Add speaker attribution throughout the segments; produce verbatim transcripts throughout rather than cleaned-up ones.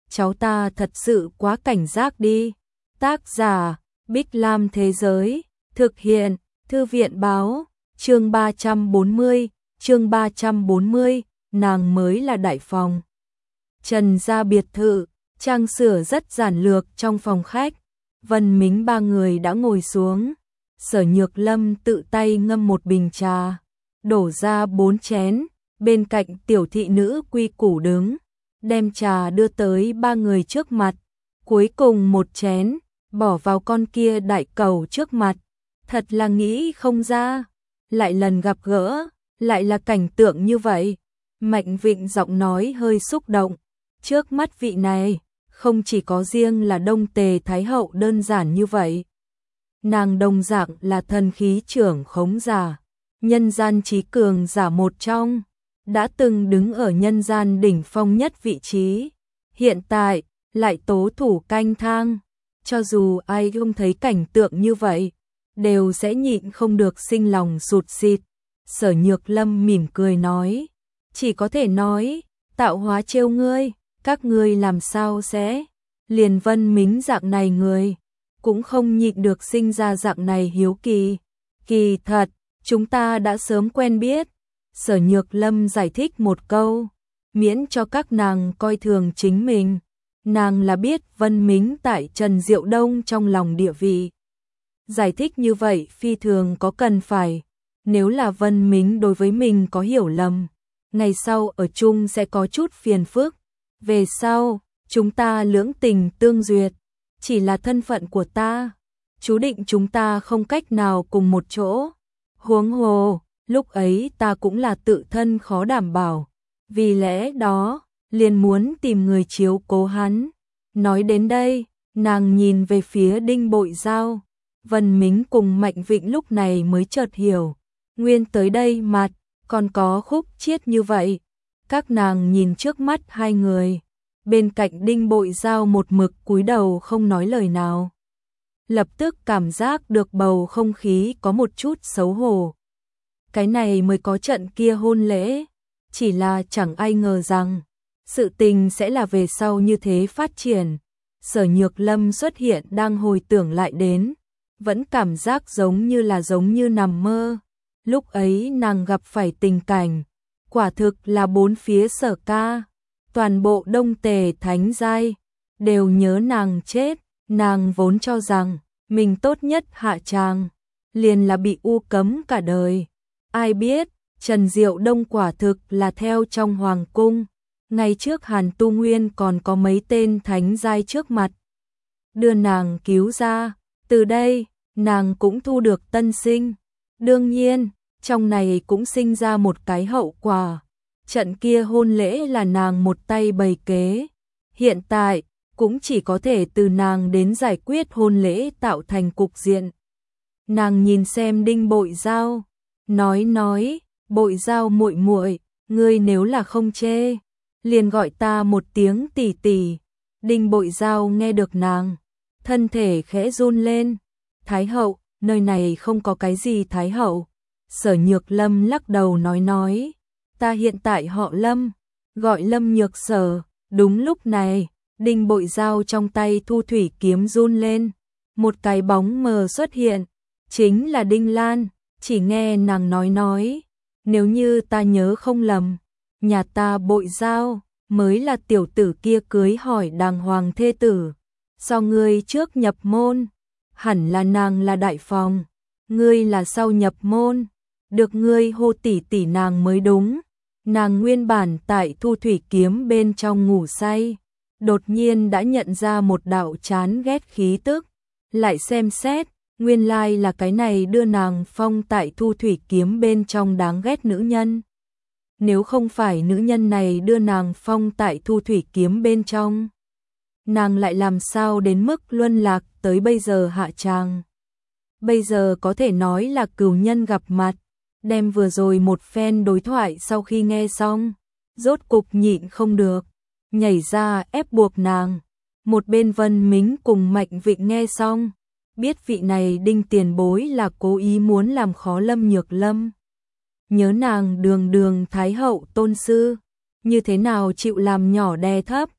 Speaker 1: cháu ta thật sự quá cảnh giác đi. Tác giả, Bích Lam Thế Giới, thực hiện, Thư viện Báo, chương ba trăm bốn mươi, chương ba trăm bốn mươi, nàng mới là đại phòng. Trần gia biệt thự, trang sửa rất giản lược trong phòng khách, Vân Mính ba người đã ngồi xuống. Sở Nhược Lâm tự tay ngâm một bình trà, đổ ra bốn chén, bên cạnh tiểu thị nữ quy củ đứng, đem trà đưa tới ba người trước mặt, cuối cùng một chén, bỏ vào con kia đại cầu trước mặt. Thật là nghĩ không ra, lại lần gặp gỡ, lại là cảnh tượng như vậy. Mạnh Vịnh giọng nói hơi xúc động, trước mắt vị này, không chỉ có riêng là Đông Tề Thái Hậu đơn giản như vậy. Nàng đồng dạng là thần khí trưởng khống giả, nhân gian trí cường giả một trong, đã từng đứng ở nhân gian đỉnh phong nhất vị trí, hiện tại lại tố thủ canh thang, cho dù ai không thấy cảnh tượng như vậy, đều sẽ nhịn không được sinh lòng sụt sịt. Sở Nhược Lâm mỉm cười nói, chỉ có thể nói, tạo hóa trêu ngươi, các ngươi làm sao sẽ, liền Vân Mính dạng này người, cũng không nhịn được sinh ra dạng này hiếu kỳ. Kỳ thật, chúng ta đã sớm quen biết. Sở Nhược Lâm giải thích một câu, miễn cho các nàng coi thường chính mình. Nàng là biết Vân Mính tại Trần Diệu Đông trong lòng địa vị. Giải thích như vậy phi thường có cần phải, nếu là Vân Mính đối với mình có hiểu lầm, ngày sau ở chung sẽ có chút phiền phức. Về sau, chúng ta lưỡng tình tương duyệt, chỉ là thân phận của ta, chú định chúng ta không cách nào cùng một chỗ. Huống hồ, lúc ấy ta cũng là tự thân khó đảm bảo, vì lẽ đó, liền muốn tìm người chiếu cố hắn. Nói đến đây, nàng nhìn về phía Đinh Bội Giao, Vân Mính cùng Mạnh Vịnh lúc này mới chợt hiểu, nguyên tới đây mặt, còn có khúc chiết như vậy. Các nàng nhìn trước mắt hai người, bên cạnh Đinh Bội Giao một mực cúi đầu không nói lời nào. Lập tức cảm giác được bầu không khí có một chút xấu hổ. Cái này mới có trận kia hôn lễ, chỉ là chẳng ai ngờ rằng, sự tình sẽ là về sau như thế phát triển. Sở Nhược Lâm xuất hiện đang hồi tưởng lại đến, vẫn cảm giác giống như là giống như nằm mơ. Lúc ấy nàng gặp phải tình cảnh, quả thực là bốn phía Sở ca, toàn bộ Đông Tề Thánh giai, đều nhớ nàng chết. Nàng vốn cho rằng, mình tốt nhất hạ tràng, liền là bị u cấm cả đời. Ai biết, Trần Diệu Đông quả thực là theo trong hoàng cung, ngay trước Hàn Tu Nguyên còn có mấy tên thánh giai trước mặt, đưa nàng cứu ra. Từ đây, nàng cũng thu được tân sinh. Đương nhiên, trong này cũng sinh ra một cái hậu quả. Trận kia hôn lễ là nàng một tay bày kế. Hiện tại, cũng chỉ có thể từ nàng đến giải quyết hôn lễ tạo thành cục diện. Nàng nhìn xem Đinh Bội Giao, nói nói, Bội Giao muội muội, ngươi nếu là không chê, liền gọi ta một tiếng tỷ tỷ. Đinh Bội Giao nghe được nàng, thân thể khẽ run lên. Thái hậu, nơi này không có cái gì Thái hậu. Sở Nhược Lâm lắc đầu nói nói, ta hiện tại họ Lâm, gọi Lâm Nhược Sở. Đúng lúc này, Đinh Bội Giao trong tay thu thủy kiếm run lên, một cái bóng mờ xuất hiện, chính là Đinh Lan. Chỉ nghe nàng nói nói, nếu như ta nhớ không lầm, nhà ta Bội Giao mới là tiểu tử kia cưới hỏi đàng hoàng thê tử, so ngươi trước nhập môn, hẳn là nàng là đại phòng, ngươi là sau nhập môn, được ngươi hô tỷ tỷ nàng mới đúng. Nàng nguyên bản tại thu thủy kiếm bên trong ngủ say, đột nhiên đã nhận ra một đạo chán ghét khí tức, lại xem xét, nguyên lai là cái này đưa nàng phong tại thu thủy kiếm bên trong đáng ghét nữ nhân. Nếu không phải nữ nhân này đưa nàng phong tại thu thủy kiếm bên trong, nàng lại làm sao đến mức luân lạc tới bây giờ hạ tràng. Bây giờ có thể nói là cừu nhân gặp mặt, đem vừa rồi một phen đối thoại sau khi nghe xong, rốt cục nhịn không được, nhảy ra ép buộc nàng. Một bên Vân Mính cùng Mạnh Vịnh nghe xong, biết vị này Đinh tiền bối là cố ý muốn làm khó Lâm Nhược Lâm. Nhớ nàng đường đường Thái hậu tôn sư, như thế nào chịu làm nhỏ đè thấp.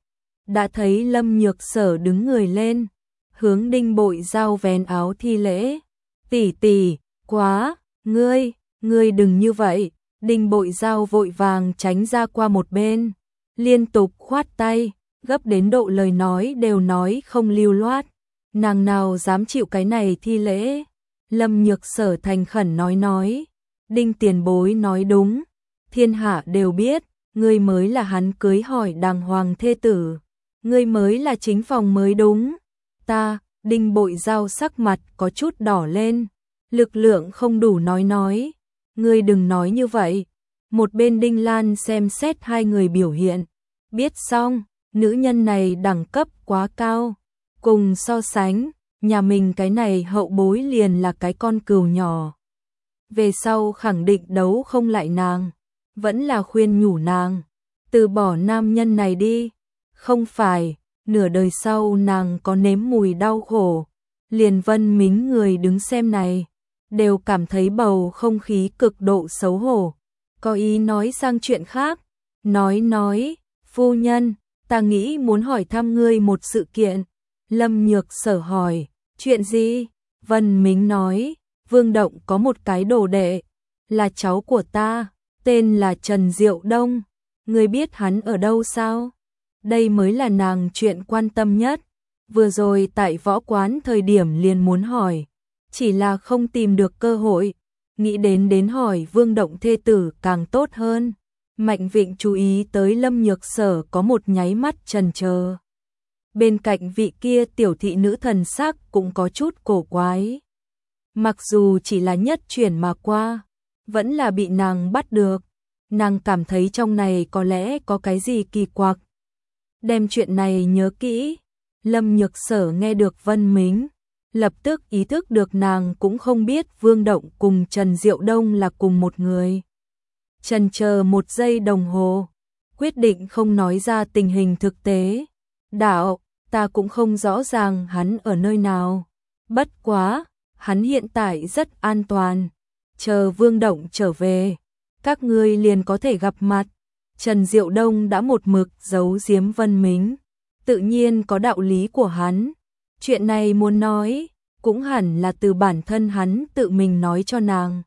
Speaker 1: đã thấy Lâm Nhược Sở đứng người lên, hướng Đinh Bội Giao vén áo thi lễ. Tỷ tỷ, quá, ngươi, ngươi đừng như vậy. Đinh Bội Giao vội vàng tránh ra qua một bên, liên tục khoát tay, gấp đến độ lời nói đều nói không lưu loát. Nàng nào dám chịu cái này thi lễ. Lâm Nhược Sở thành khẩn nói nói, Đinh tiền bối nói đúng, thiên hạ đều biết, ngươi mới là hắn cưới hỏi đàng hoàng thê tử, ngươi mới là chính phòng mới đúng. Ta, Đinh Bội Giao sắc mặt có chút đỏ lên, lực lượng không đủ nói nói, ngươi đừng nói như vậy. Một bên Đinh Lan xem xét hai người biểu hiện, biết xong, nữ nhân này đẳng cấp quá cao, cùng so sánh, nhà mình cái này hậu bối liền là cái con cừu nhỏ. Về sau khẳng định đấu không lại nàng, vẫn là khuyên nhủ nàng, từ bỏ nam nhân này đi, không phải, nửa đời sau nàng có nếm mùi đau khổ, liền Vân Mính người đứng xem này, đều cảm thấy bầu không khí cực độ xấu hổ, có ý nói sang chuyện khác, nói nói, phu nhân, ta nghĩ muốn hỏi thăm ngươi một sự kiện. Lâm Nhược Sở hỏi, chuyện gì? Vân Mính nói, Vương Động có một cái đồ đệ, là cháu của ta, tên là Trần Diệu Đông, ngươi biết hắn ở đâu sao? Đây mới là nàng chuyện quan tâm nhất, vừa rồi tại võ quán thời điểm liền muốn hỏi, chỉ là không tìm được cơ hội, nghĩ đến đến hỏi Vương Động thê tử càng tốt hơn. Mạnh Vịnh chú ý tới Lâm Nhược Sở có một nháy mắt chần chờ. Bên cạnh vị kia tiểu thị nữ thần sắc cũng có chút cổ quái. Mặc dù chỉ là nhất chuyển mà qua, vẫn là bị nàng bắt được. Nàng cảm thấy trong này có lẽ có cái gì kỳ quặc. Đem chuyện này nhớ kỹ. Lâm Nhược Sở nghe được Vân Mính, lập tức ý thức được nàng cũng không biết Vương Động cùng Trần Diệu Đông là cùng một người. Chần chờ một giây đồng hồ, quyết định không nói ra tình hình thực tế. Đạo, ta cũng không rõ ràng hắn ở nơi nào. Bất quá, hắn hiện tại rất an toàn. Chờ Vương Động trở về, các ngươi liền có thể gặp mặt. Trần Diệu Đông đã một mực giấu giếm Vân Mính, tự nhiên có đạo lý của hắn. Chuyện này muốn nói, cũng hẳn là từ bản thân hắn tự mình nói cho nàng.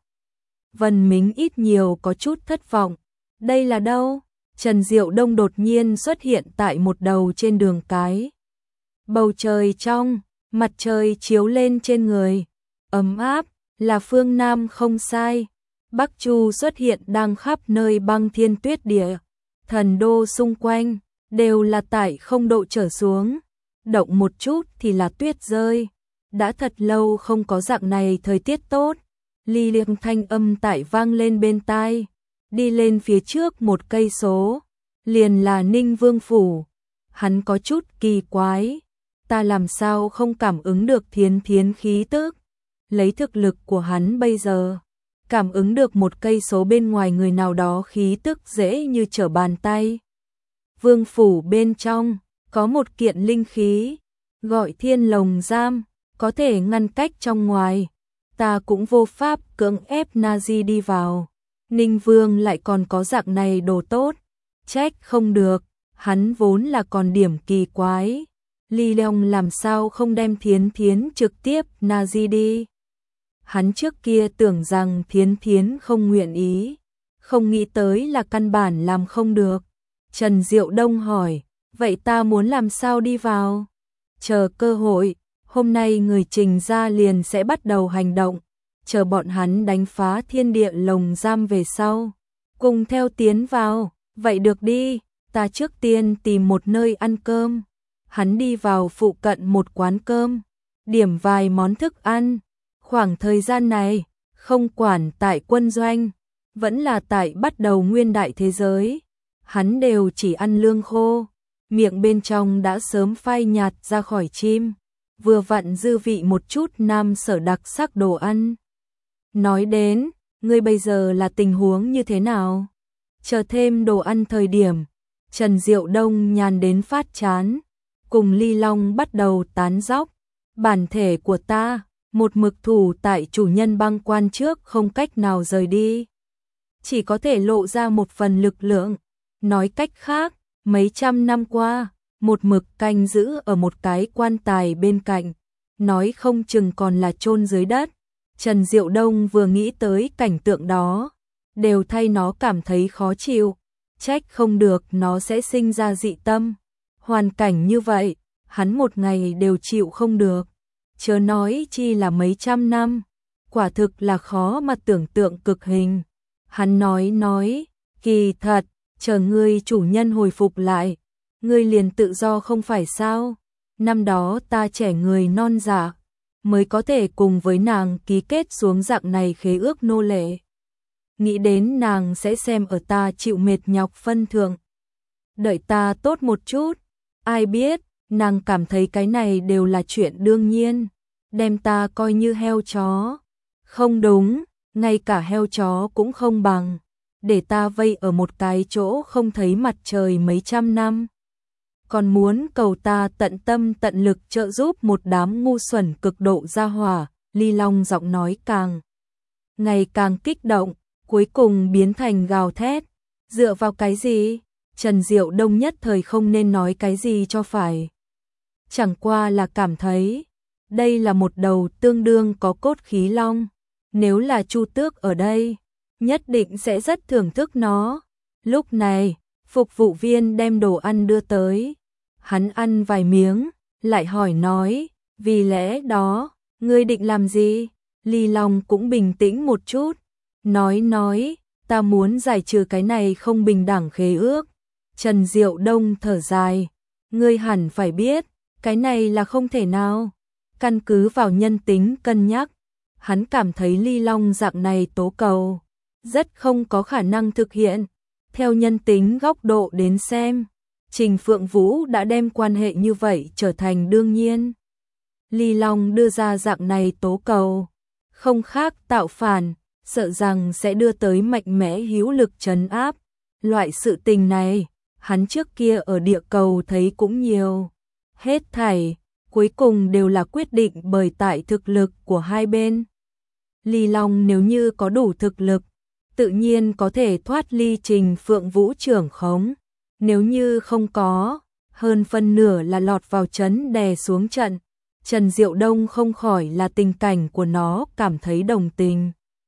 Speaker 1: Vân Mính ít nhiều có chút thất vọng. Đây là đâu? Trần Diệu Đông đột nhiên xuất hiện tại một đầu trên đường cái. Bầu trời trong, mặt trời chiếu lên trên người, ấm áp, là phương Nam không sai. Bắc Chu xuất hiện đang khắp nơi băng thiên tuyết địa, thần đô xung quanh, đều là tại không độ trở xuống. Động một chút thì là tuyết rơi. Đã thật lâu không có dạng này thời tiết tốt. Ly liệng thanh âm tại vang lên bên tai. Đi lên phía trước một cây số, liền là Ninh Vương Phủ. Hắn có chút kỳ quái. Ta làm sao không cảm ứng được thiến thiến khí tức. Lấy thực lực của hắn bây giờ, cảm ứng được một cây số bên ngoài người nào đó khí tức dễ như trở bàn tay. Vương Phủ bên trong, có một kiện linh khí, gọi Thiên Lồng Giam, có thể ngăn cách trong ngoài. Ta cũng vô pháp cưỡng ép Nazi đi vào. Ninh Vương lại còn có dạng này đồ tốt. Trách không được, hắn vốn là còn điểm kỳ quái. Ly Long làm sao không đem Thiến Thiến trực tiếp Nazi đi. Hắn trước kia tưởng rằng Thiến Thiến không nguyện ý, không nghĩ tới là căn bản làm không được. Trần Diệu Đông hỏi, vậy ta muốn làm sao đi vào? Chờ cơ hội, hôm nay người Trình gia liền sẽ bắt đầu hành động, chờ bọn hắn đánh phá thiên địa lồng giam về sau, cùng theo tiến vào. Vậy được đi, ta trước tiên tìm một nơi ăn cơm. Hắn đi vào phụ cận một quán cơm, điểm vài món thức ăn. Khoảng thời gian này, không quản tại quân doanh, vẫn là tại bắt đầu nguyên đại thế giới, hắn đều chỉ ăn lương khô, miệng bên trong đã sớm phai nhạt ra khỏi chim, vừa vặn dư vị một chút nam sở đặc sắc đồ ăn. Nói đến, ngươi bây giờ là tình huống như thế nào? Chờ thêm đồ ăn thời điểm, Trần Diệu Đông nhàn đến phát chán, cùng Ly Long bắt đầu tán dóc. Bản thể của ta, một mực thủ tại chủ nhân băng quan trước không cách nào rời đi. Chỉ có thể lộ ra một phần lực lượng. Nói cách khác, mấy trăm năm qua, một mực canh giữ ở một cái quan tài bên cạnh, nói không chừng còn là chôn dưới đất. Trần Diệu Đông vừa nghĩ tới cảnh tượng đó, đều thay nó cảm thấy khó chịu, trách không được nó sẽ sinh ra dị tâm. Hoàn cảnh như vậy, hắn một ngày đều chịu không được, chớ nói chi là mấy trăm năm, quả thực là khó mà tưởng tượng cực hình. Hắn nói nói, kỳ thật, chờ ngươi chủ nhân hồi phục lại, ngươi liền tự do không phải sao? Năm đó ta trẻ người non dạ, mới có thể cùng với nàng ký kết xuống dạng này khế ước nô lệ. Nghĩ đến nàng sẽ xem ở ta chịu mệt nhọc phân thượng, đợi ta tốt một chút. Ai biết, nàng cảm thấy cái này đều là chuyện đương nhiên, đem ta coi như heo chó. Không đúng, ngay cả heo chó cũng không bằng, để ta vây ở một cái chỗ không thấy mặt trời mấy trăm năm. Còn muốn cầu ta tận tâm tận lực trợ giúp một đám ngu xuẩn cực độ ra hỏa. Ly Long giọng nói càng ngày càng kích động, cuối cùng biến thành gào thét. Dựa vào cái gì? Trần Diệu Đông nhất thời không nên nói cái gì cho phải. Chẳng qua là cảm thấy, đây là một đầu tương đương có cốt khí long. Nếu là Chu Tước ở đây, nhất định sẽ rất thưởng thức nó. Lúc này, phục vụ viên đem đồ ăn đưa tới. Hắn ăn vài miếng, lại hỏi nói, vì lẽ đó, ngươi định làm gì? Ly Long cũng bình tĩnh một chút, nói nói, ta muốn giải trừ cái này không bình đẳng khế ước. Trần Diệu Đông thở dài, ngươi hẳn phải biết, cái này là không thể nào. Căn cứ vào nhân tính cân nhắc, hắn cảm thấy Ly Long dạng này tố cầu, rất không có khả năng thực hiện. Theo nhân tính góc độ đến xem, Trình Phượng Vũ đã đem quan hệ như vậy trở thành đương nhiên. Ly Long đưa ra dạng này tố cầu, không khác tạo phản, sợ rằng sẽ đưa tới mạnh mẽ hữu lực trấn áp. Loại sự tình này, hắn trước kia ở địa cầu thấy cũng nhiều. Hết thảy, cuối cùng đều là quyết định bởi tại thực lực của hai bên. Ly Long nếu như có đủ thực lực, tự nhiên có thể thoát ly Trình Phượng Vũ trưởng khống. Nếu như không có, hơn phân nửa là lọt vào trấn đè xuống trận. Trần Diệu Đông không khỏi là tình cảnh của nó cảm thấy đồng tình.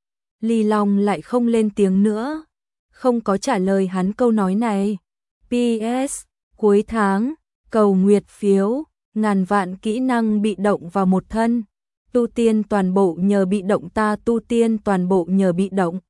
Speaker 1: Ly Long lại không lên tiếng nữa, không có trả lời hắn câu nói này. pê ét Cuối tháng, cầu nguyệt phiếu, ngàn vạn kỹ năng bị động vào một thân. Tu tiên toàn bộ nhờ bị động, ta tu tiên toàn bộ nhờ bị động.